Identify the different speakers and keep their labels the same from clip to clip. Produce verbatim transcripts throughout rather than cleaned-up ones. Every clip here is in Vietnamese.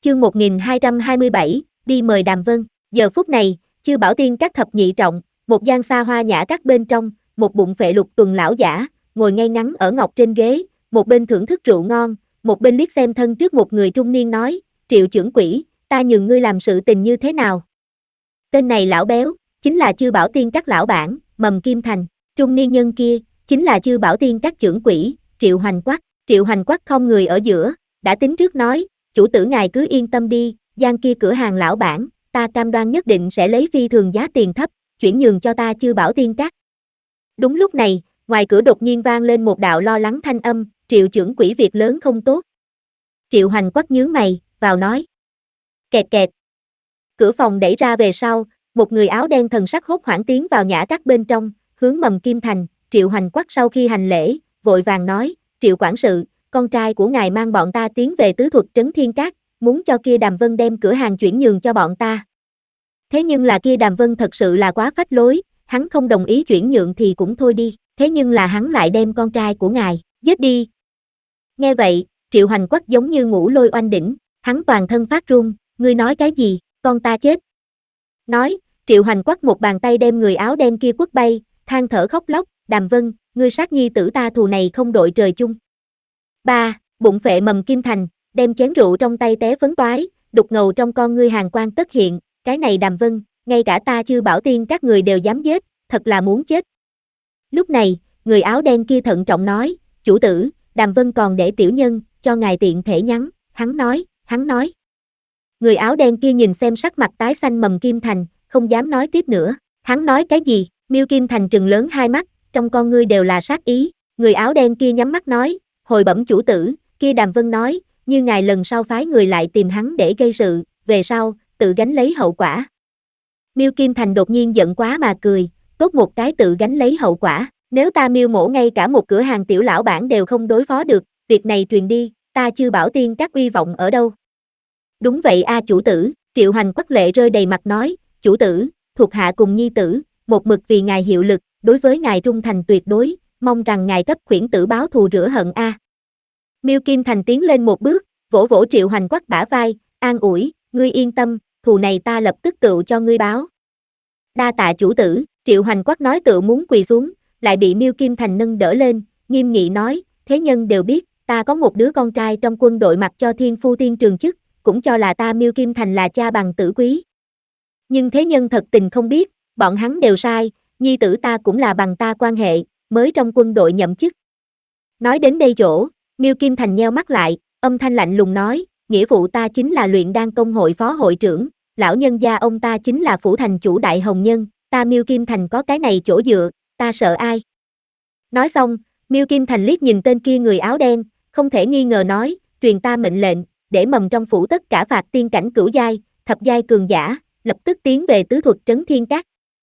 Speaker 1: Chương một nghìn hai trăm hai mươi bảy, đi mời Đàm Vân. Giờ phút này, Chư Bảo Tiên các thập nhị trọng, một gian xa hoa nhã các bên trong, một bụng phệ lục tuần lão giả, ngồi ngay ngắn ở ngọc trên ghế, một bên thưởng thức rượu ngon, một bên liếc xem thân trước một người trung niên nói, Triệu trưởng quỹ, ta nhường ngươi làm sự tình như thế nào? Tên này lão béo, chính là Chư Bảo Tiên các lão bản, Mầm Kim Thành, trung niên nhân kia, chính là Chư Bảo Tiên các trưởng quỹ, Triệu Hoành Quắc. Triệu Hoành Quắc không người ở giữa, đã tính trước nói, chủ tử ngài cứ yên tâm đi, gian kia cửa hàng lão bản, ta cam đoan nhất định sẽ lấy phi thường giá tiền thấp, chuyển nhường cho ta Chư Bảo Tiên các. Đúng lúc này, ngoài cửa đột nhiên vang lên một đạo lo lắng thanh âm, Triệu trưởng quỹ việc lớn không tốt. Triệu Hoành Quắc nhướng mày, vào nói. Kẹt kẹt. Cửa phòng đẩy ra về sau, một người áo đen thần sắc hốt hoảng tiến vào nhã các bên trong, hướng Mầm Kim Thành. Triệu Hoành Quắc sau khi hành lễ, vội vàng nói, Triệu quản sự, con trai của ngài mang bọn ta tiến về tứ thuật trấn Thiên Các, muốn cho kia Đàm Vân đem cửa hàng chuyển nhường cho bọn ta. Thế nhưng là kia Đàm Vân thật sự là quá phách lối, hắn không đồng ý chuyển nhượng thì cũng thôi đi, thế nhưng là hắn lại đem con trai của ngài, giết đi. Nghe vậy, Triệu Hoành Quắc giống như ngũ lôi oanh đỉnh, hắn toàn thân phát run, ngươi nói cái gì, con ta chết. Nói, Triệu Hoành Quắc một bàn tay đem người áo đen kia quất bay, than thở khóc lóc, Đàm Vân, ngươi sát nhi tử ta thù này không đội trời chung. Ba, bụng phệ Mầm Kim Thành, đem chén rượu trong tay té phấn toái, đục ngầu trong con ngươi hàn quang tất hiện, cái này Đàm Vân, ngay cả ta Chư Bảo Tiên các người đều dám giết, thật là muốn chết. Lúc này, người áo đen kia thận trọng nói, chủ tử, Đàm Vân còn để tiểu nhân, cho ngài tiện thể nhắn, hắn nói, hắn nói. Người áo đen kia nhìn xem sắc mặt tái xanh Mầm Kim Thành, không dám nói tiếp nữa, hắn nói cái gì, Miêu Kim Thành trừng lớn hai mắt, trong con ngươi đều là sát ý, người áo đen kia nhắm mắt nói, hồi bẩm chủ tử, kia Đàm Vân nói, như ngài lần sau phái người lại tìm hắn để gây sự, về sau, tự gánh lấy hậu quả. Miêu Kim Thành đột nhiên giận quá mà cười, tốt một cái tự gánh lấy hậu quả, nếu ta Miêu mổ ngay cả một cửa hàng tiểu lão bản đều không đối phó được, việc này truyền đi, ta Chư Bảo Tiên các uy vọng ở đâu? Đúng vậy a chủ tử, Triệu Hoành Quắc lệ rơi đầy mặt nói, chủ tử, thuộc hạ cùng nhi tử, một mực vì ngài hiệu lực, đối với ngài trung thành tuyệt đối, mong rằng ngài cấp khuyển tử báo thù rửa hận a. Miêu Kim Thành tiến lên một bước, vỗ vỗ Triệu Hoành Quắc bả vai, an ủi, ngươi yên tâm, thù này ta lập tức tựu cho ngươi báo. Đa tạ chủ tử, Triệu Hoành Quắc nói tựu muốn quỳ xuống, lại bị Miêu Kim Thành nâng đỡ lên, nghiêm nghị nói, thế nhân đều biết, ta có một đứa con trai trong quân đội mặc cho thiên phu tiên trường chức, cũng cho là ta Miêu Kim Thành là cha bằng tử quý. Nhưng thế nhân thật tình không biết, bọn hắn đều sai, nhi tử ta cũng là bằng ta quan hệ, mới trong quân đội nhậm chức. Nói đến đây chỗ, Miêu Kim Thành nheo mắt lại, âm thanh lạnh lùng nói, nghĩa phụ ta chính là luyện đan công hội phó hội trưởng, lão nhân gia ông ta chính là phủ thành chủ đại hồng nhân, ta Miêu Kim Thành có cái này chỗ dựa, ta sợ ai? Nói xong, Miêu Kim Thành liếc nhìn tên kia người áo đen, không thể nghi ngờ nói, truyền ta mệnh lệnh, để Mầm trong phủ tất cả phạt tiên cảnh cửu giai, thập giai cường giả, lập tức tiến về tứ thuật trấn Thiên Các.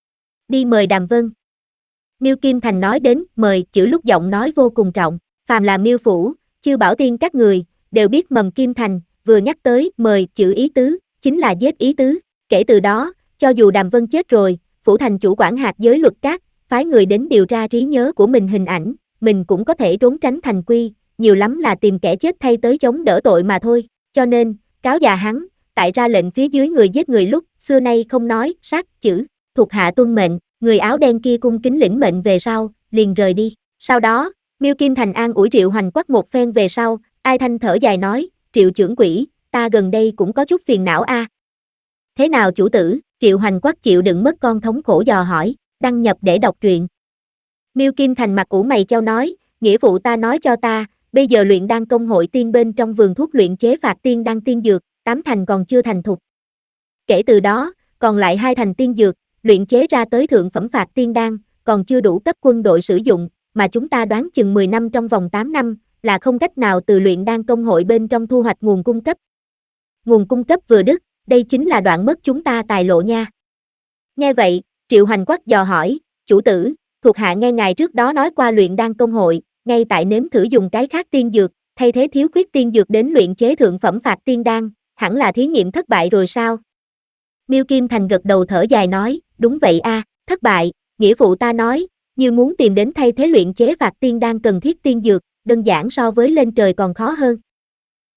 Speaker 1: Đi mời Đàm Vân. Miêu Kim Thành nói đến mời chữ lúc giọng nói vô cùng trọng, phàm là Miêu phủ, Chư Bảo Tiên các người, đều biết Mầm Kim Thành, vừa nhắc tới mời chữ ý tứ, chính là giết ý tứ, kể từ đó, cho dù Đàm Vân chết rồi, phủ thành chủ quản hạt giới luật các, phái người đến điều tra trí nhớ của mình hình ảnh, mình cũng có thể trốn tránh thành quy, nhiều lắm là tìm kẻ chết thay tới chống đỡ tội mà thôi, cho nên, cáo già hắn, tại ra lệnh phía dưới người giết người lúc, xưa nay không nói, sát, chữ, thuộc hạ tuân mệnh, người áo đen kia cung kính lĩnh mệnh về sau, liền rời đi, sau đó, Miêu Kim Thành an ủi Triệu Hoành Quắc một phen về sau, ai thanh thở dài nói, Triệu trưởng quỹ, ta gần đây cũng có chút phiền não a. Thế nào chủ tử, Triệu Hoành Quắc chịu đựng mất con thống khổ dò hỏi, đăng nhập để đọc truyện. Miêu Kim Thành mặt ủ mày chau nói, nghĩa phụ ta nói cho ta, bây giờ luyện đan công hội tiên bên trong vườn thuốc luyện chế phạt tiên đan tiên dược, tám thành còn chưa thành thục. Kể từ đó, còn lại hai thành tiên dược, luyện chế ra tới thượng phẩm phạt tiên đan, còn chưa đủ cấp quân đội sử dụng, mà chúng ta đoán chừng mười năm trong vòng tám năm, là không cách nào từ luyện đan công hội bên trong thu hoạch nguồn cung cấp. Nguồn cung cấp vừa đứt, đây chính là đoạn mất chúng ta tài lộ nha. Nghe vậy, Triệu Hoành Quắc dò hỏi, chủ tử, thuộc hạ nghe ngài trước đó nói qua luyện đan công hội, ngay tại nếm thử dùng cái khác tiên dược, thay thế thiếu khuyết tiên dược đến luyện chế thượng phẩm phạt tiên đan, hẳn là thí nghiệm thất bại rồi sao? Miêu Kim Thành gật đầu thở dài nói, đúng vậy a, thất bại, nghĩa phụ ta nói, như muốn tìm đến thay thế luyện chế phạt tiên đan cần thiết tiên dược, đơn giản so với lên trời còn khó hơn.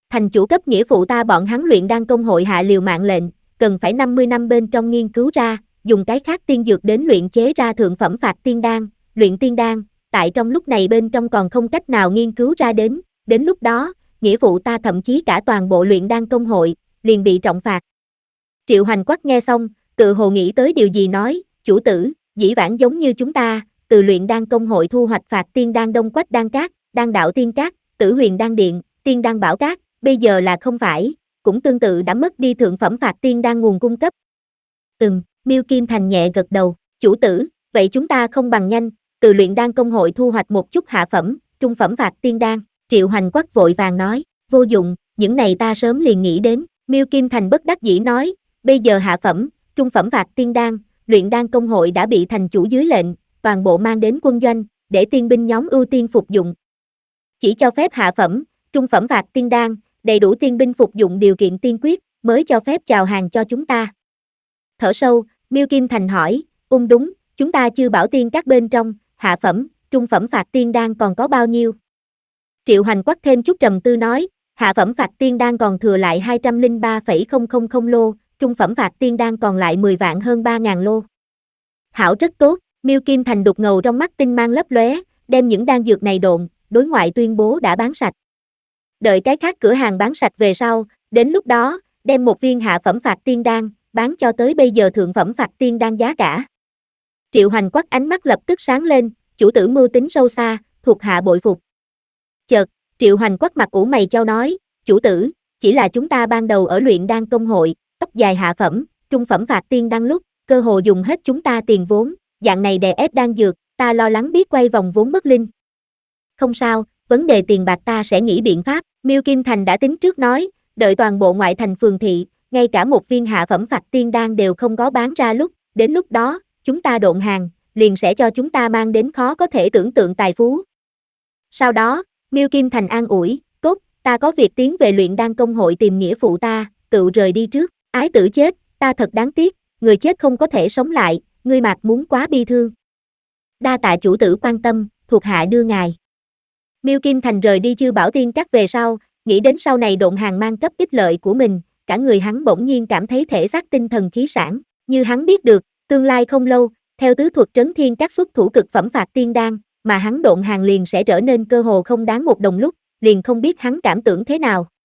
Speaker 1: Thành chủ cấp nghĩa phụ ta bọn hắn luyện đan công hội hạ liều mạng lệnh, cần phải năm mươi năm bên trong nghiên cứu ra, dùng cái khác tiên dược đến luyện chế ra thượng phẩm phạt tiên đan, luyện tiên đan, tại trong lúc này bên trong còn không cách nào nghiên cứu ra đến, đến lúc đó, nghĩa phụ ta thậm chí cả toàn bộ luyện đan công hội, liền bị trọng phạt. Triệu Hoành Quắc nghe xong, tự hồ nghĩ tới điều gì nói, chủ tử, dĩ vãng giống như chúng ta, từ luyện đan công hội thu hoạch phạt tiên đan đông quách đan cát, đan đạo tiên cát, tử huyền đan điện, tiên đan bảo cát, bây giờ là không phải, cũng tương tự đã mất đi thượng phẩm phạt tiên đan nguồn cung cấp. Ừm, Miêu Kim Thành nhẹ gật đầu, chủ tử, vậy chúng ta không bằng nhanh, từ luyện đan công hội thu hoạch một chút hạ phẩm, trung phẩm phạt tiên đan, Triệu Hoành Quắc vội vàng nói, vô dụng, những này ta sớm liền nghĩ đến, Miêu Kim Thành bất đắc dĩ nói, bây giờ hạ phẩm, trung phẩm phạt tiên đan, luyện đan công hội đã bị thành chủ dưới lệnh, toàn bộ mang đến quân doanh, để tiên binh nhóm ưu tiên phục dụng. Chỉ cho phép hạ phẩm, trung phẩm phạt tiên đan, đầy đủ tiên binh phục dụng điều kiện tiên quyết, mới cho phép chào hàng cho chúng ta. Thở sâu, Miêu Kim Thành hỏi, ung đúng, chúng ta chưa bảo tiên các bên trong, hạ phẩm, trung phẩm phạt tiên đan còn có bao nhiêu? Triệu Hoành Quắc thêm chút trầm tư nói, hạ phẩm phạt tiên đan còn thừa lại hai trăm lẻ ba phẩy không không không lô, trung phẩm phạt tiên đan còn lại mười vạn hơn ba ngàn lô. Hảo rất tốt, Miêu Kim Thành đục ngầu trong mắt tinh mang lấp lóe, đem những đan dược này độn, đối ngoại tuyên bố đã bán sạch. Đợi cái khác cửa hàng bán sạch về sau, đến lúc đó, đem một viên hạ phẩm phạt tiên đan, bán cho tới bây giờ thượng phẩm phạt tiên đan giá cả. Triệu Hoành Quắc ánh mắt lập tức sáng lên, chủ tử mưu tính sâu xa, thuộc hạ bội phục. Chợt, Triệu Hoành Quắc mặt ủ mày chau nói, chủ tử, chỉ là chúng ta ban đầu ở luyện đan công hội, tóc dài hạ phẩm, trung phẩm phạt tiên đan lúc, cơ hồ dùng hết chúng ta tiền vốn, dạng này đè ép đan dược, ta lo lắng biết quay vòng vốn bất linh. Không sao, vấn đề tiền bạc ta sẽ nghĩ biện pháp, Miêu Kim Thành đã tính trước nói, đợi toàn bộ ngoại thành phường thị, ngay cả một viên hạ phẩm phạt tiên đan đều không có bán ra lúc, đến lúc đó, chúng ta độn hàng, liền sẽ cho chúng ta mang đến khó có thể tưởng tượng tài phú. Sau đó, Miêu Kim Thành an ủi, tốt, ta có việc tiến về luyện đan công hội tìm nghĩa phụ ta, tự rời đi trước, ái tử chết, ta thật đáng tiếc, người chết không có thể sống lại, ngươi Mạc muốn quá bi thương. Đa tạ chủ tử quan tâm, thuộc hạ đưa ngài. Miêu Kim Thành rời đi Chư Bảo Tiên Các về sau, nghĩ đến sau này độn hàng mang cấp ích lợi của mình, cả người hắn bỗng nhiên cảm thấy thể xác tinh thần khí sản, như hắn biết được, tương lai không lâu, theo tứ thuật trấn thiên các xuất thủ cực phẩm phạt tiên đan, mà hắn độn hàng liền sẽ trở nên cơ hồ không đáng một đồng lúc, liền không biết hắn cảm tưởng thế nào.